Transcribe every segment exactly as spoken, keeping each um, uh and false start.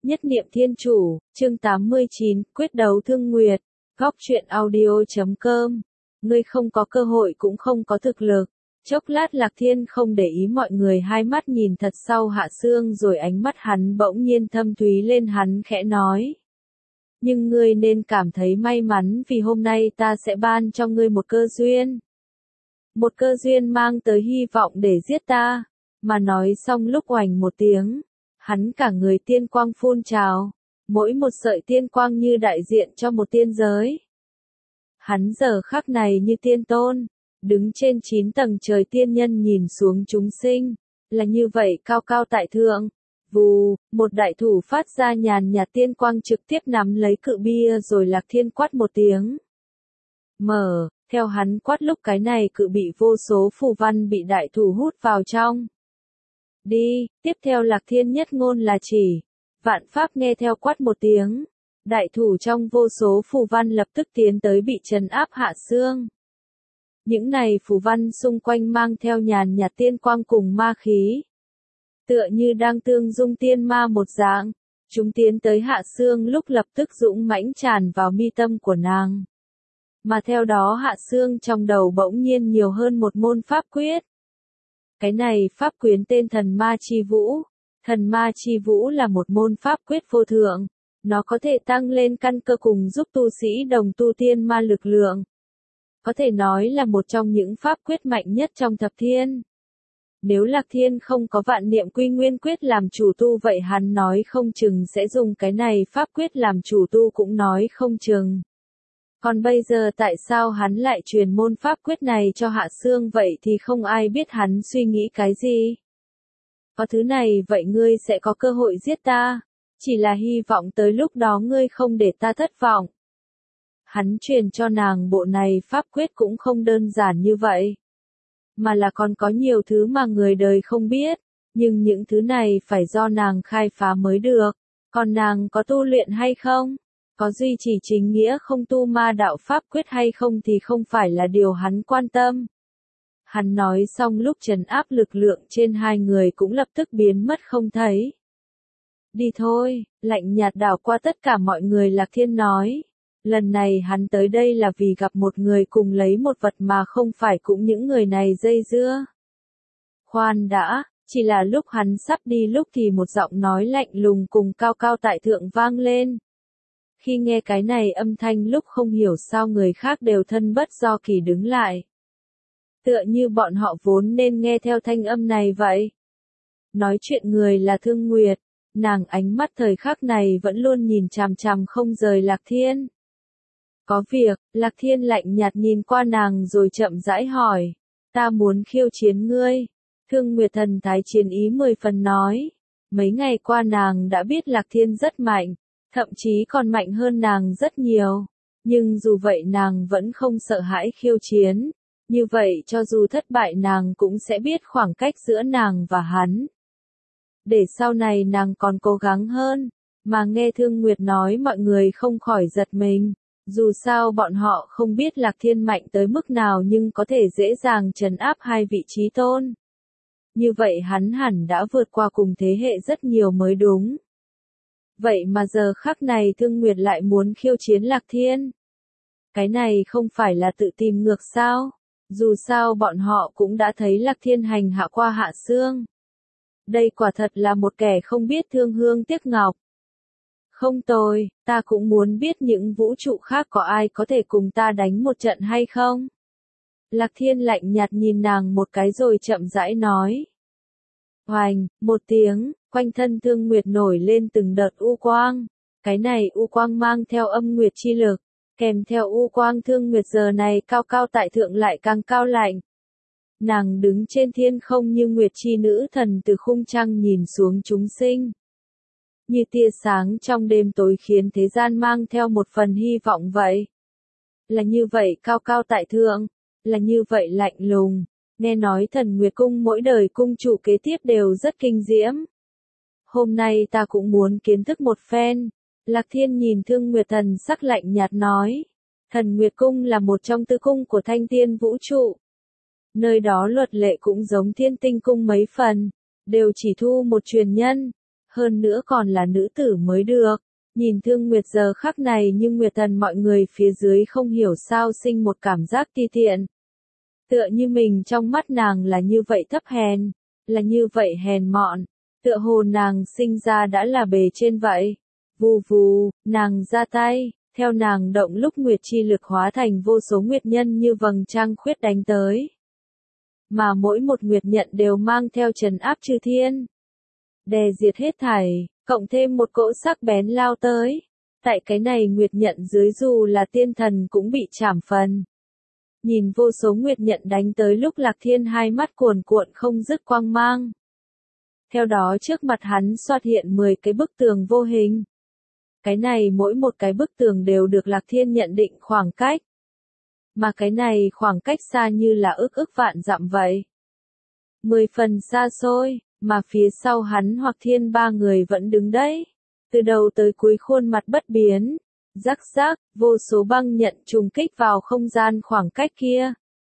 Nhất niệm thiên chủ, chương tám mươi chín, quyết đấu thương nguyệt, góc truyện audio.com. Ngươi không có cơ hội cũng không có thực lực. Chốc lát Lạc Thiên không để ý mọi người, hai mắt nhìn thật sâu Hạ Sương, rồi ánh mắt hắn bỗng nhiên thâm thúy lên, hắn khẽ nói. Nhưng ngươi nên cảm thấy may mắn, vì hôm nay ta sẽ ban cho ngươi một cơ duyên. Một cơ duyên mang tới hy vọng để giết ta. Mà nói xong lúc oành một tiếng, hắn cả người tiên quang phun trào, mỗi một sợi tiên quang như đại diện cho một tiên giới. Hắn giờ khắc này như tiên tôn, đứng trên chín tầng trời tiên nhân nhìn xuống chúng sinh, là như vậy cao cao tại thượng. Vù, một đại thủ phát ra nhàn nhạt tiên quang trực tiếp nắm lấy cự bia, rồi Lạc Thiên quát một tiếng. Mở, theo hắn quát lúc cái này cự bị vô số phù văn bị đại thủ hút vào trong. Đi, tiếp theo Lạc Thiên nhất ngôn là chỉ. Vạn pháp nghe theo quát một tiếng. Đại thủ trong vô số phù văn lập tức tiến tới bị trấn áp Hạ Sương. Những này phù văn xung quanh mang theo nhàn nhạt tiên quang cùng ma khí. Tựa như đang tương dung tiên ma một dạng. Chúng tiến tới Hạ Sương lúc lập tức dũng mãnh tràn vào mi tâm của nàng. Mà theo đó Hạ Sương trong đầu bỗng nhiên nhiều hơn một môn pháp quyết. Cái này pháp quyến tên thần ma chi vũ. Thần ma chi vũ là một môn pháp quyết vô thượng. Nó có thể tăng lên căn cơ cùng giúp tu sĩ đồng tu tiên ma lực lượng. Có thể nói là một trong những pháp quyết mạnh nhất trong thập thiên. Nếu Lạc Thiên không có vạn niệm quy nguyên quyết làm chủ tu, vậy hắn nói không chừng sẽ dùng cái này pháp quyết làm chủ tu cũng nói không chừng. Còn bây giờ tại sao hắn lại truyền môn pháp quyết này cho Hạ Sương, vậy thì không ai biết hắn suy nghĩ cái gì. Có thứ này vậy ngươi sẽ có cơ hội giết ta. Chỉ là hy vọng tới lúc đó ngươi không để ta thất vọng. Hắn truyền cho nàng bộ này pháp quyết cũng không đơn giản như vậy. Mà là còn có nhiều thứ mà người đời không biết. Nhưng những thứ này phải do nàng khai phá mới được. Còn nàng có tu luyện hay không? Có duy trì chính nghĩa không tu ma đạo pháp quyết hay không thì không phải là điều hắn quan tâm. Hắn nói xong lúc trấn áp lực lượng trên hai người cũng lập tức biến mất không thấy. Đi thôi, lạnh nhạt đảo qua tất cả mọi người, Lạc Thiên nói. Lần này hắn tới đây là vì gặp một người cùng lấy một vật mà không phải cũng những người này dây dưa. Khoan đã, chỉ là lúc hắn sắp đi lúc thì một giọng nói lạnh lùng cùng cao cao tại thượng vang lên. Khi nghe cái này âm thanh lúc không hiểu sao người khác đều thân bất do kỳ đứng lại. Tựa như bọn họ vốn nên nghe theo thanh âm này vậy. Nói chuyện người là Thương Nguyệt, nàng ánh mắt thời khắc này vẫn luôn nhìn chằm chằm không rời Lạc Thiên. Có việc, Lạc Thiên lạnh nhạt nhìn qua nàng rồi chậm rãi hỏi. Ta muốn khiêu chiến ngươi. Thương Nguyệt thần thái chiến ý mười phần nói. Mấy ngày qua nàng đã biết Lạc Thiên rất mạnh. Thậm chí còn mạnh hơn nàng rất nhiều. Nhưng dù vậy nàng vẫn không sợ hãi khiêu chiến. Như vậy cho dù thất bại nàng cũng sẽ biết khoảng cách giữa nàng và hắn. Để sau này nàng còn cố gắng hơn. Mà nghe Thương Nguyệt nói mọi người không khỏi giật mình. Dù sao bọn họ không biết Lạc Thiên mạnh tới mức nào nhưng có thể dễ dàng trấn áp hai vị trí tôn. Như vậy hắn hẳn đã vượt qua cùng thế hệ rất nhiều mới đúng. Vậy mà giờ khắc này Thương Nguyệt lại muốn khiêu chiến Lạc Thiên. Cái này không phải là tự tìm ngược sao? Dù sao bọn họ cũng đã thấy Lạc Thiên hành hạ qua Hạ Sương. Đây quả thật là một kẻ không biết thương hương tiếc ngọc. Không tồi, ta cũng muốn biết những vũ trụ khác có ai có thể cùng ta đánh một trận hay không? Lạc Thiên lạnh nhạt nhìn nàng một cái rồi chậm rãi nói. Hoành, một tiếng, quanh thân Thương Nguyệt nổi lên từng đợt u quang. Cái này u quang mang theo âm nguyệt chi lực. Kèm theo u quang Thương Nguyệt giờ này cao cao tại thượng lại càng cao lạnh. Nàng đứng trên thiên không như nguyệt chi nữ thần từ khung trăng nhìn xuống chúng sinh. Như tia sáng trong đêm tối khiến thế gian mang theo một phần hy vọng vậy. Là như vậy cao cao tại thượng, là như vậy lạnh lùng. Nghe nói Thần Nguyệt Cung mỗi đời cung chủ kế tiếp đều rất kinh diễm. Hôm nay ta cũng muốn kiến thức một phen. Lạc Thiên nhìn Thương Nguyệt thần sắc lạnh nhạt nói. Thần Nguyệt Cung là một trong tứ cung của Thanh Tiên vũ trụ. Nơi đó luật lệ cũng giống Thiên Tinh Cung mấy phần, đều chỉ thu một truyền nhân. hơn nữa còn là nữ tử mới được. Nhìn Thương Nguyệt giờ khắc này nhưng Nguyệt Thần mọi người phía dưới không hiểu sao sinh một cảm giác ti tiện. Tựa như mình trong mắt nàng là như vậy thấp hèn, là như vậy hèn mọn, tựa hồ nàng sinh ra đã là bề trên vậy. Vù vù, nàng ra tay, theo nàng động lúc nguyệt chi lực hóa thành vô số nguyệt nhân như vầng trăng khuyết đánh tới. Mà mỗi một nguyệt nhận đều mang theo trấn áp chư thiên. Đè diệt hết thảy, cộng thêm một cỗ sắc bén lao tới. Tại cái này nguyệt nhận dưới dù là tiên thần cũng bị chảm phần. Nhìn vô số nguyệt nhận đánh tới lúc Lạc Thiên hai mắt cuồn cuộn không dứt quang mang. Theo đó trước mặt hắn xuất hiện mười cái bức tường vô hình. Cái này mỗi một cái bức tường đều được Lạc Thiên nhận định khoảng cách. Mà cái này khoảng cách xa như là ức ức vạn dặm vậy. Mười phần xa xôi, mà phía sau hắn Hoặc Thiên ba người vẫn đứng đấy. Từ đầu tới cuối khuôn mặt bất biến. Rắc rắc, vô số băng nhận trùng kích vào không gian khoảng cách kia.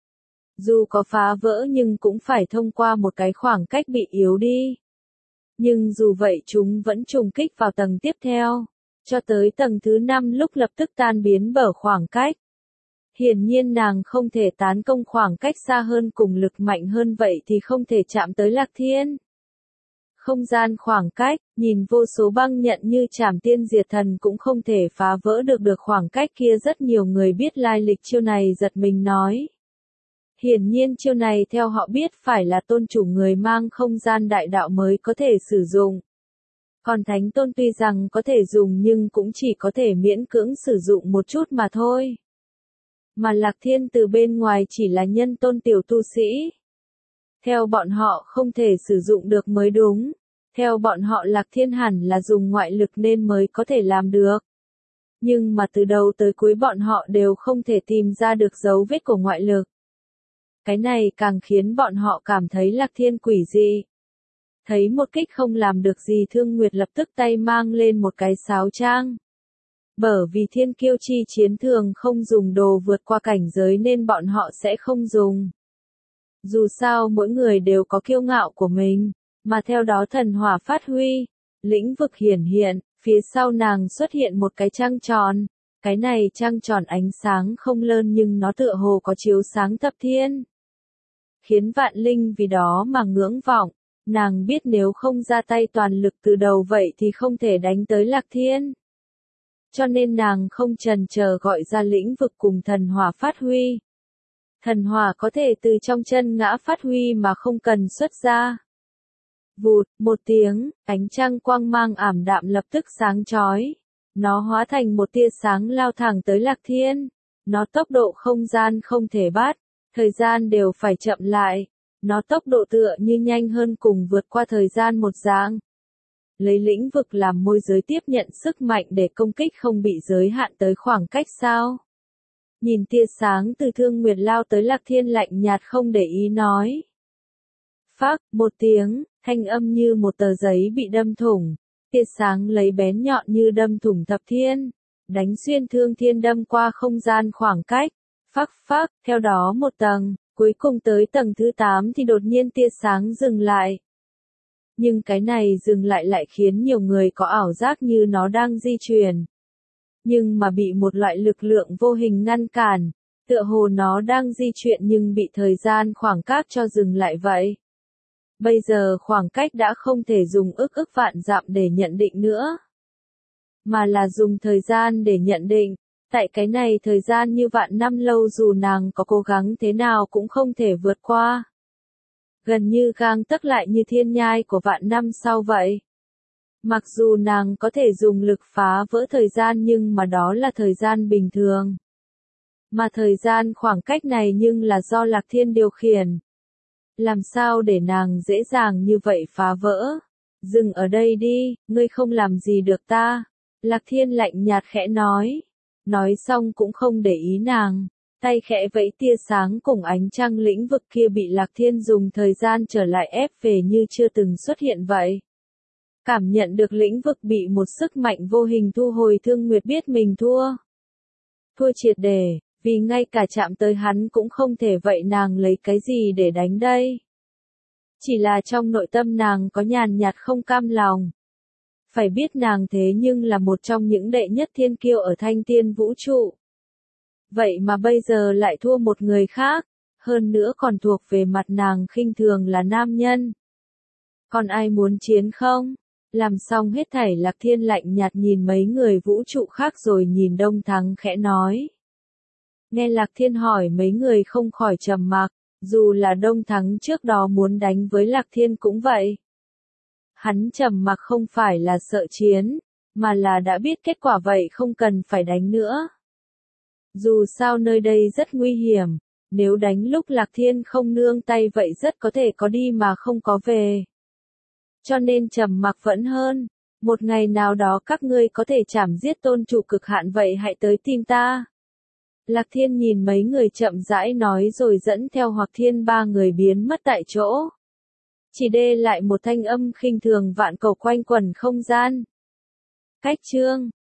Dù có phá vỡ nhưng cũng phải thông qua một cái khoảng cách bị yếu đi. Nhưng dù vậy chúng vẫn trùng kích vào tầng tiếp theo. Cho tới tầng thứ năm lúc lập tức tan biến bở khoảng cách. Hiển nhiên nàng không thể tán công khoảng cách xa hơn cùng lực mạnh hơn vậy thì không thể chạm tới Lạc Thiên. Không gian khoảng cách, nhìn vô số băng nhận như chảm tiên diệt thần cũng không thể phá vỡ được được khoảng cách kia. Rất nhiều người biết lai lịch chiêu này giật mình nói. Hiển nhiên chiêu này theo họ biết phải là tôn chủ người mang không gian đại đạo mới có thể sử dụng. Còn thánh tôn tuy rằng có thể dùng nhưng cũng chỉ có thể miễn cưỡng sử dụng một chút mà thôi. Mà Lạc Thiên từ bên ngoài chỉ là nhân tôn tiểu tu sĩ. Theo bọn họ không thể sử dụng được mới đúng. Theo bọn họ Lạc Thiên hẳn là dùng ngoại lực nên mới có thể làm được. Nhưng mà từ đầu tới cuối bọn họ đều không thể tìm ra được dấu vết của ngoại lực. Cái này càng khiến bọn họ cảm thấy Lạc Thiên quỷ dị. Thấy một kích không làm được gì Thương Nguyệt lập tức tay mang lên một cái sáo trang. Bởi vì thiên kiêu chi chiến thường không dùng đồ vượt qua cảnh giới nên bọn họ sẽ không dùng. Dù sao mỗi người đều có kiêu ngạo của mình, mà theo đó thần hỏa phát huy, lĩnh vực hiển hiện, phía sau nàng xuất hiện một cái trăng tròn. Cái này trăng tròn ánh sáng không lớn nhưng nó tựa hồ có chiếu sáng thập thiên. Khiến vạn linh vì đó mà ngưỡng vọng. Nàng biết nếu không ra tay toàn lực từ đầu vậy thì không thể đánh tới Lạc Thiên. Cho nên nàng không chần chờ gọi ra lĩnh vực cùng thần hỏa phát huy. Thần hỏa có thể từ trong chân ngã phát huy mà không cần xuất ra. Vụt, một tiếng, ánh trăng quang mang ảm đạm lập tức sáng chói. Nó hóa thành một tia sáng lao thẳng tới Lạc Thiên. Nó tốc độ không gian không thể bắt, thời gian đều phải chậm lại. Nó tốc độ tựa như nhanh hơn cùng vượt qua thời gian một dạng. Lấy lĩnh vực làm môi giới tiếp nhận sức mạnh để công kích không bị giới hạn tới khoảng cách sao. Nhìn tia sáng từ Thương Nguyệt lao tới Lạc Thiên lạnh nhạt không để ý nói. Phác, một tiếng, thanh âm như một tờ giấy bị đâm thủng. Tia sáng lấy bén nhọn như đâm thủng thập thiên. Đánh xuyên Thương Thiên đâm qua không gian khoảng cách. Phác phác, theo đó một tầng. Cuối cùng tới tầng thứ tám thì đột nhiên tia sáng dừng lại. Nhưng cái này dừng lại lại khiến nhiều người có ảo giác như nó đang di chuyển. Nhưng mà bị một loại lực lượng vô hình ngăn cản, tựa hồ nó đang di chuyển nhưng bị thời gian khoảng cách cho dừng lại vậy. Bây giờ khoảng cách đã không thể dùng ức ức vạn dặm để nhận định nữa, mà là dùng thời gian để nhận định. Tại cái này thời gian như vạn năm lâu dù nàng có cố gắng thế nào cũng không thể vượt qua. Gần như gang tấc lại như thiên nhai của vạn năm sau vậy. Mặc dù nàng có thể dùng lực phá vỡ thời gian nhưng mà đó là thời gian bình thường. Mà thời gian khoảng cách này nhưng là do Lạc Thiên điều khiển. Làm sao để nàng dễ dàng như vậy phá vỡ? Dừng ở đây đi, ngươi không làm gì được ta. Lạc Thiên lạnh nhạt khẽ nói. Nói xong cũng không để ý nàng, tay khẽ vẫy tia sáng cùng ánh trăng lĩnh vực kia bị Lạc Thiên dùng thời gian trở lại ép về như chưa từng xuất hiện vậy. Cảm nhận được lĩnh vực bị một sức mạnh vô hình thu hồi Thương Nguyệt biết mình thua. Thua triệt để, vì ngay cả chạm tới hắn cũng không thể vậy nàng lấy cái gì để đánh đây. Chỉ là trong nội tâm nàng có nhàn nhạt không cam lòng. Phải biết nàng thế nhưng là một trong những đệ nhất thiên kiêu ở thanh tiên vũ trụ. Vậy mà bây giờ lại thua một người khác, hơn nữa còn thuộc về mặt nàng khinh thường là nam nhân. Còn ai muốn chiến không? Làm xong hết thảy Lạc Thiên lạnh nhạt nhìn mấy người vũ trụ khác rồi nhìn Đông Thắng khẽ nói. Nghe Lạc Thiên hỏi mấy người không khỏi trầm mặc, dù là Đông Thắng trước đó muốn đánh với Lạc Thiên cũng vậy. Hắn trầm mặc không phải là sợ chiến, mà là đã biết kết quả vậy không cần phải đánh nữa. Dù sao nơi đây rất nguy hiểm, nếu đánh lúc Lạc Thiên không nương tay vậy rất có thể có đi mà không có về. Cho nên trầm mặc vẫn hơn, một ngày nào đó các ngươi có thể chảm giết tôn chủ cực hạn vậy hãy tới tìm ta. Lạc Thiên nhìn mấy người chậm rãi nói rồi dẫn theo Hoặc Thiên ba người biến mất tại chỗ. Chỉ để lại một thanh âm khinh thường vạn cầu quanh quẩn không gian. Cách chương